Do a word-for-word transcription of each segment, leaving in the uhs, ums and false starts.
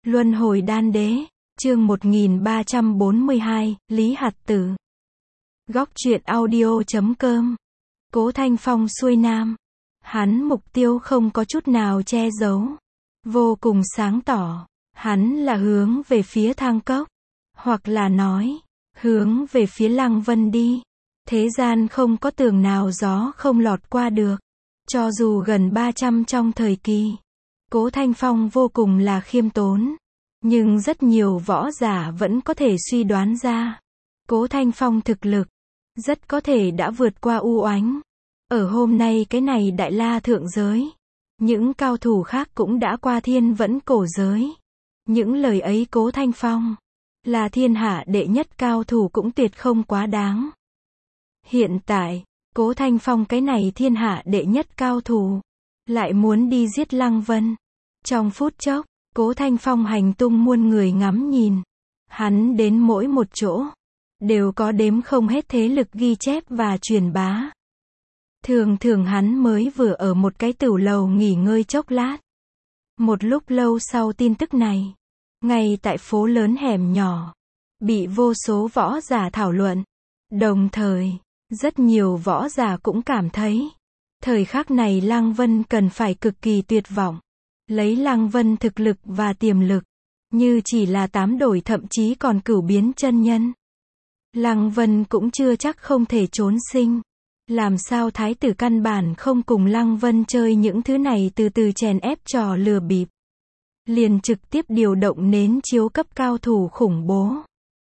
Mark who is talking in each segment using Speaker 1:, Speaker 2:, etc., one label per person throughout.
Speaker 1: Luân hồi đan đế, chương một nghìn ba trăm bốn mươi hai, Lý Hạt Tử. Góc truyện audio chấm com. Cố Thanh Phong xuôi nam. Hắn mục tiêu không có chút nào che giấu. Vô cùng sáng tỏ. Hắn là hướng về phía Thang Cốc. Hoặc là nói, hướng về phía Lăng Vân đi. Thế gian không có tường nào gió không lọt qua được. Cho dù gần ba trăm trong thời kỳ. Cố Thanh Phong vô cùng là khiêm tốn. Nhưng rất nhiều võ giả vẫn có thể suy đoán ra. Cố Thanh Phong thực lực. Rất có thể đã vượt qua U Oánh. Ở hôm nay cái này Đại La thượng giới. Những cao thủ khác cũng đã qua thiên vẫn cổ giới. Những lời ấy Cố Thanh Phong. Là thiên hạ đệ nhất cao thủ cũng tuyệt không quá đáng. Hiện tại, Cố Thanh Phong cái này thiên hạ đệ nhất cao thủ. Lại muốn đi giết Lăng Vân. Trong phút chốc, Cố Thanh Phong hành tung muôn người ngắm nhìn. Hắn đến mỗi một chỗ. Đều có đếm không hết thế lực ghi chép và truyền bá. Thường thường hắn mới vừa ở một cái tửu lầu nghỉ ngơi chốc lát. Một lúc lâu sau tin tức này. Ngay tại phố lớn hẻm nhỏ. Bị vô số võ giả thảo luận. Đồng thời, rất nhiều võ giả cũng cảm thấy. Thời khắc này Lăng Vân cần phải cực kỳ tuyệt vọng. Lấy Lăng Vân thực lực và tiềm lực. Như chỉ là tám đổi thậm chí còn cửu biến chân nhân. Lăng Vân cũng chưa chắc không thể trốn sinh. Làm sao thái tử căn bản không cùng Lăng Vân chơi những thứ này từ từ chèn ép trò lừa bịp. Liền trực tiếp điều động nến chiếu cấp cao thủ khủng bố.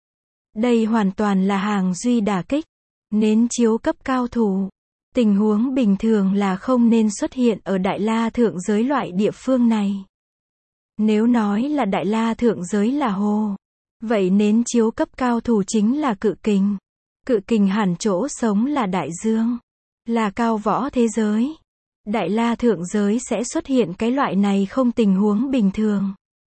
Speaker 1: Đây hoàn toàn là hàng duy đả kích. Nến chiếu cấp cao thủ. Tình huống bình thường là không nên xuất hiện ở Đại La thượng giới loại địa phương này. Nếu nói là Đại La thượng giới là hồ. Vậy nến chiếu cấp cao thủ chính là cự kình. Cự kình hẳn chỗ sống là đại dương. Là cao võ thế giới. Đại La thượng giới sẽ xuất hiện cái loại này không tình huống bình thường.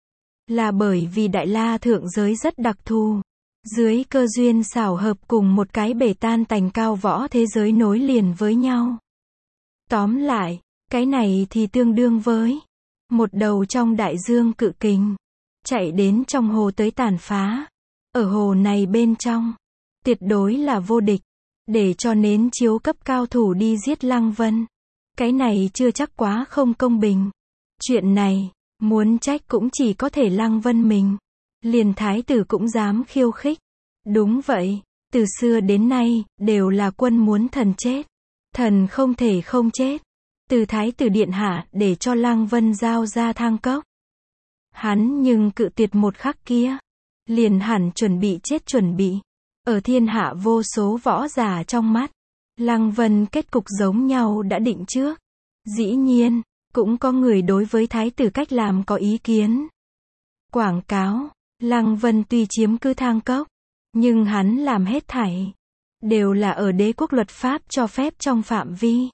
Speaker 1: Là bởi vì Đại La thượng giới rất đặc thù. Dưới cơ duyên xảo hợp cùng một cái bể tan tành cao võ thế giới nối liền với nhau. Tóm lại, cái này thì tương đương với một đầu trong đại dương cự kình. Chạy đến trong hồ tới tàn phá. Ở hồ này bên trong. Tuyệt đối là vô địch. Để cho nến chiếu cấp cao thủ đi giết Lăng Vân. Cái này chưa chắc quá không công bình. Chuyện này, muốn trách cũng chỉ có thể Lăng Vân mình. Liền thái tử cũng dám khiêu khích. Đúng vậy, từ xưa đến nay, đều là quân muốn thần chết. Thần không thể không chết. Từ thái tử điện hạ để cho Lăng Vân giao ra Thang Cốc. Hắn nhưng cự tuyệt một khắc kia. Liền hẳn chuẩn bị chết chuẩn bị. Ở thiên hạ vô số võ giả trong mắt. Lăng Vân kết cục giống nhau đã định trước. Dĩ nhiên, cũng có người đối với thái tử cách làm có ý kiến. Quảng cáo, Lăng Vân tuy chiếm cứ Thang Cốc. Nhưng hắn làm hết thảy. Đều là ở đế quốc luật pháp cho phép trong phạm vi.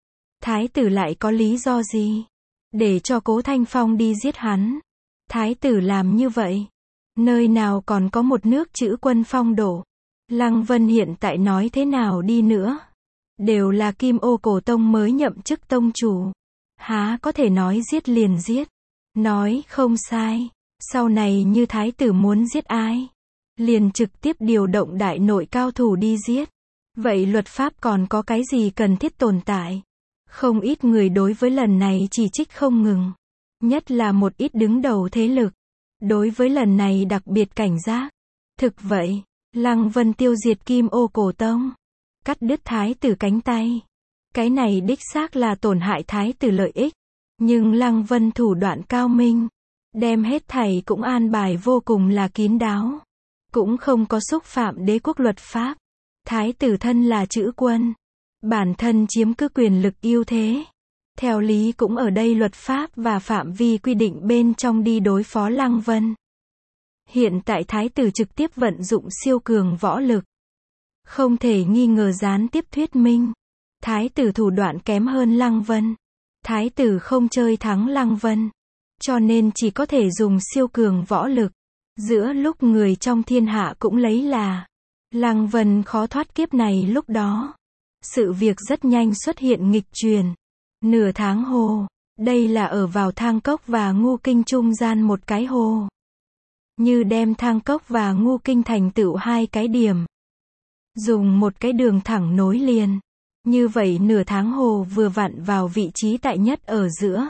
Speaker 1: Thái tử lại có lý do gì? Để cho Cố Thanh Phong đi giết hắn. Thái tử làm như vậy. Nơi nào còn có một nước chữ quân phong độ. Lăng Vân hiện tại nói thế nào đi nữa. Đều là Kim Ô Cổ Tông mới nhậm chức tông chủ. Há có thể nói giết liền giết. Nói không sai. Sau này như thái tử muốn giết ai. Liền trực tiếp điều động đại nội cao thủ đi giết. Vậy luật pháp còn có cái gì cần thiết tồn tại? Không ít người đối với lần này chỉ trích không ngừng. Nhất là một ít đứng đầu thế lực. Đối với lần này đặc biệt cảnh giác. Thực vậy, Lăng Vân tiêu diệt Kim Ô Cổ Tông. Cắt đứt thái tử cánh tay. Cái này đích xác là tổn hại thái tử lợi ích. Nhưng Lăng Vân thủ đoạn cao minh. Đem hết thảy cũng an bài vô cùng là kín đáo. Cũng không có xúc phạm đế quốc luật pháp. Thái tử thân là chữ quân. Bản thân chiếm cứ quyền lực ưu thế. Theo lý cũng ở đây luật pháp và phạm vi quy định bên trong đi đối phó Lăng Vân. Hiện tại thái tử trực tiếp vận dụng siêu cường võ lực. Không thể nghi ngờ gián tiếp thuyết minh. Thái tử thủ đoạn kém hơn Lăng Vân. Thái tử không chơi thắng Lăng Vân. Cho nên chỉ có thể dùng siêu cường võ lực. Giữa lúc người trong thiên hạ cũng lấy là Lăng Vân khó thoát kiếp này lúc đó. Sự việc rất nhanh xuất hiện nghịch truyền. Nửa tháng hồ. Đây là ở vào Thang Cốc và Ngu Kinh trung gian một cái hồ. như đem Thang Cốc và Ngu Kinh thành tựu hai cái điểm. Dùng một cái đường thẳng nối liền. Như vậy nửa tháng hồ vừa vặn vào vị trí tại nhất ở giữa.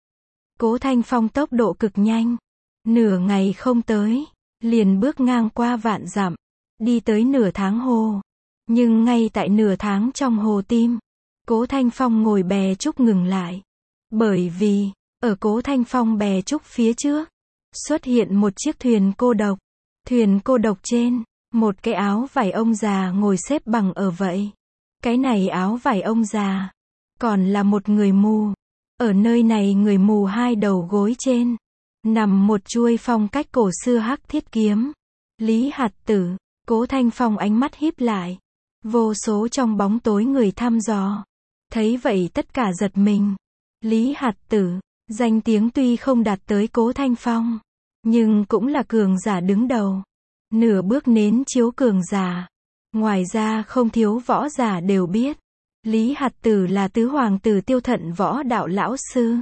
Speaker 1: Cố Thanh Phong tốc độ cực nhanh. Nửa ngày không tới, liền bước ngang qua vạn dặm, đi tới nửa tháng hồ. Nhưng ngay tại nửa tháng trong hồ tim, Cố Thanh Phong ngồi bè trúc ngừng lại. Bởi vì, ở Cố Thanh Phong bè trúc phía trước, xuất hiện một chiếc thuyền cô độc. Thuyền cô độc trên, một cái áo vải ông già ngồi xếp bằng ở vậy. Cái này áo vải ông già, còn là một người mù. Ở nơi này người mù hai đầu gối trên, nằm một chuôi phong cách cổ xưa hắc thiết kiếm. Lý Hạt Tử, Cố Thanh Phong ánh mắt híp lại. Vô số trong bóng tối người thăm dò. Thấy vậy tất cả giật mình. Lý Hạt Tử, danh tiếng tuy không đạt tới Cố Thanh Phong, nhưng cũng là cường giả đứng đầu. Nửa bước nến chiếu cường giả. Ngoài ra không thiếu võ giả đều biết. Lý Hạt Tử là tứ hoàng tử Tiêu Thận võ đạo lão sư.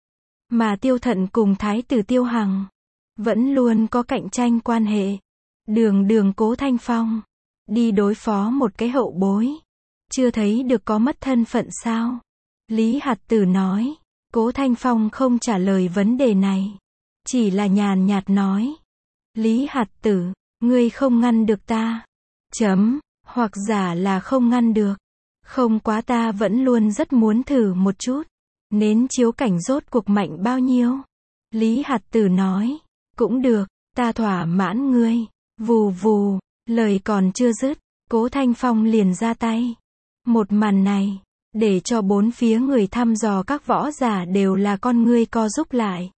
Speaker 1: Mà Tiêu Thận cùng thái tử Tiêu Hằng vẫn luôn có cạnh tranh quan hệ. Đường đường Cố Thanh Phong đi đối phó một cái hậu bối, chưa thấy được có mất thân phận sao? Lý Hạt Tử nói. Cố Thanh Phong không trả lời vấn đề này, chỉ là nhàn nhạt nói. Lý Hạt Tử, ngươi không ngăn được ta. Chấm, hoặc giả là không ngăn được. Không quá ta vẫn luôn rất muốn thử một chút. Nến chiếu cảnh rốt cuộc mạnh bao nhiêu? Lý Hạt Tử nói. Cũng được, ta thỏa mãn ngươi. Vù vù, lời còn chưa dứt, Cố Thanh Phong liền ra tay. Một màn này, để cho bốn phía người thăm dò các võ giả đều là con ngươi co rúm lại.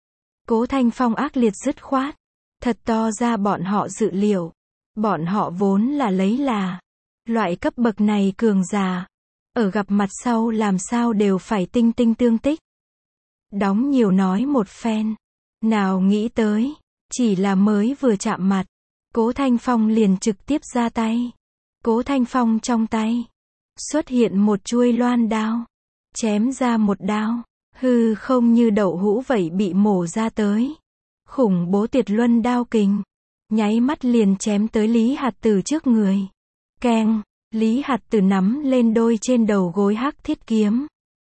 Speaker 1: Cố Thanh Phong ác liệt dứt khoát, thật to ra bọn họ dự liệu. Bọn họ vốn là lấy là loại cấp bậc này cường giả, ở gặp mặt sau làm sao đều phải tinh tinh tương tích. Đóng nhiều nói một phen, nào nghĩ tới, chỉ là mới vừa chạm mặt, Cố Thanh Phong liền trực tiếp ra tay. Cố Thanh Phong trong tay xuất hiện một chuôi loan đao, chém ra một đao, hư không như đậu hũ vậy bị mổ ra tới. Khủng bố tuyệt luân đao kình, nháy mắt liền chém tới Lý Hạt Tử trước người. Keng, Lý Hạt Tử nắm lên đôi trên đầu gối hắc thiết kiếm.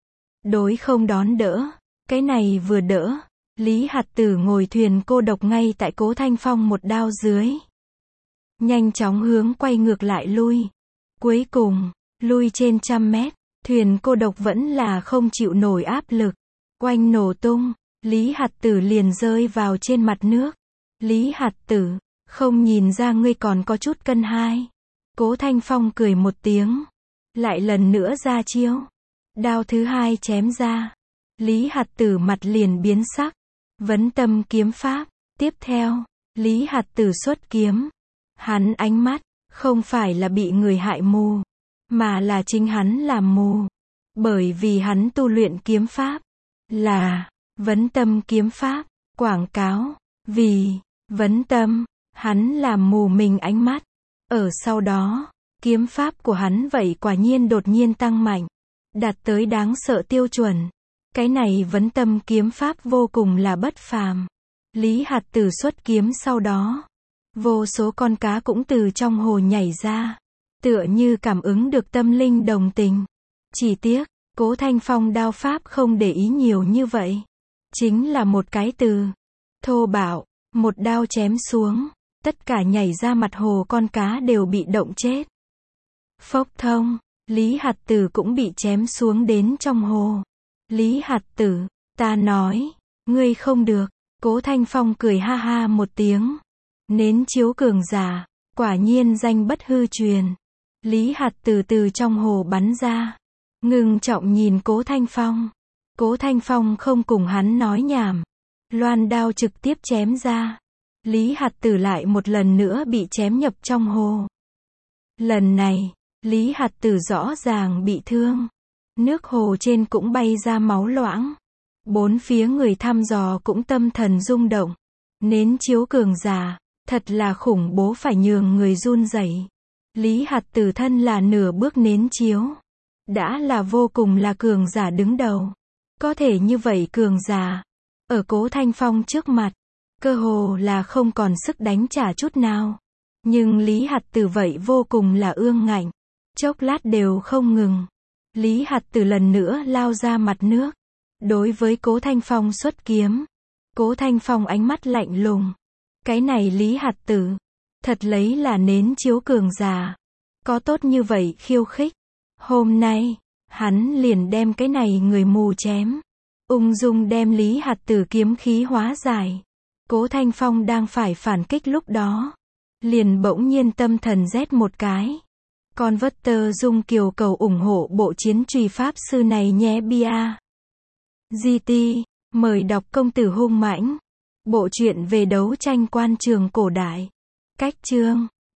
Speaker 1: Đối không đón đỡ, cái này vừa đỡ, Lý Hạt Tử ngồi thuyền cô độc ngay tại Cố Thanh Phong một đao dưới. Nhanh chóng hướng quay ngược lại lui. Cuối cùng, lui trên trăm mét, thuyền cô độc vẫn là không chịu nổi áp lực. Oanh nổ tung, Lý Hạt Tử liền rơi vào trên mặt nước. Lý Hạt Tử, không nhìn ra ngươi còn có chút cân hai. Cố Thanh Phong cười một tiếng, lại lần nữa ra chiêu. Đao thứ hai chém ra. Lý Hạt Tử mặt liền biến sắc. Vấn tâm kiếm pháp. Tiếp theo, Lý Hạt Tử xuất kiếm. Hắn ánh mắt, không phải là bị người hại mù, mà là chính hắn làm mù. Bởi vì hắn tu luyện kiếm pháp, là vấn tâm kiếm pháp, quảng cáo, vì vấn tâm, hắn làm mù mình ánh mắt. Ở sau đó, kiếm pháp của hắn vậy quả nhiên đột nhiên tăng mạnh, đạt tới đáng sợ tiêu chuẩn. Cái này vấn tâm kiếm pháp vô cùng là bất phàm. Lý Hạt Tử xuất kiếm sau đó, vô số con cá cũng từ trong hồ nhảy ra, tựa như cảm ứng được tâm linh đồng tình. Chỉ tiếc, Cố Thanh Phong đao pháp không để ý nhiều như vậy. Chính là một cái từ thô bạo, một đao chém xuống, tất cả nhảy ra mặt hồ con cá đều bị động chết. Phốc thông, Lý Hạt Tử cũng bị chém xuống đến trong hồ. Lý Hạt Tử, ta nói, ngươi không được. Cố Thanh Phong cười ha ha một tiếng. Nến chiếu cường giả, quả nhiên danh bất hư truyền. Lý Hạt Tử từ trong hồ bắn ra, ngưng trọng nhìn Cố Thanh Phong. Cố Thanh Phong không cùng hắn nói nhảm, loan đao trực tiếp chém ra. Lý Hạt Tử lại một lần nữa bị chém nhập trong hồ. Lần này, Lý Hạt Tử rõ ràng bị thương. Nước hồ trên cũng bay ra máu loãng. Bốn phía người thăm dò cũng tâm thần rung động. Nến chiếu cường giả, thật là khủng bố phải nhường người run rẩy. Lý Hạt Tử thân là nửa bước nến chiếu, đã là vô cùng là cường giả đứng đầu. Có thể như vậy cường giả, ở Cố Thanh Phong trước mặt, cơ hồ là không còn sức đánh trả chút nào. Nhưng Lý Hạt Tử vậy vô cùng là ương ngạnh. Chốc lát đều không ngừng. Lý Hạt Tử lần nữa lao ra mặt nước. Đối với Cố Thanh Phong xuất kiếm. Cố Thanh Phong ánh mắt lạnh lùng. Cái này Lý Hạt Tử. Thật lấy là nến chiếu cường giả. Có tốt như vậy khiêu khích. Hôm nay, hắn liền đem cái này người mù chém. Ung dung đem Lý Hạt Tử kiếm khí hóa giải. Cố Thanh Phong đang phải phản kích lúc đó. Liền bỗng nhiên tâm thần rét một cái. Con vất tơ dung kiều cầu ủng hộ bộ chiến truy pháp sư này nhé bia. giê tê, mời đọc Công tử hung mãnh. Bộ truyện về đấu tranh quan trường cổ đại. Cách chương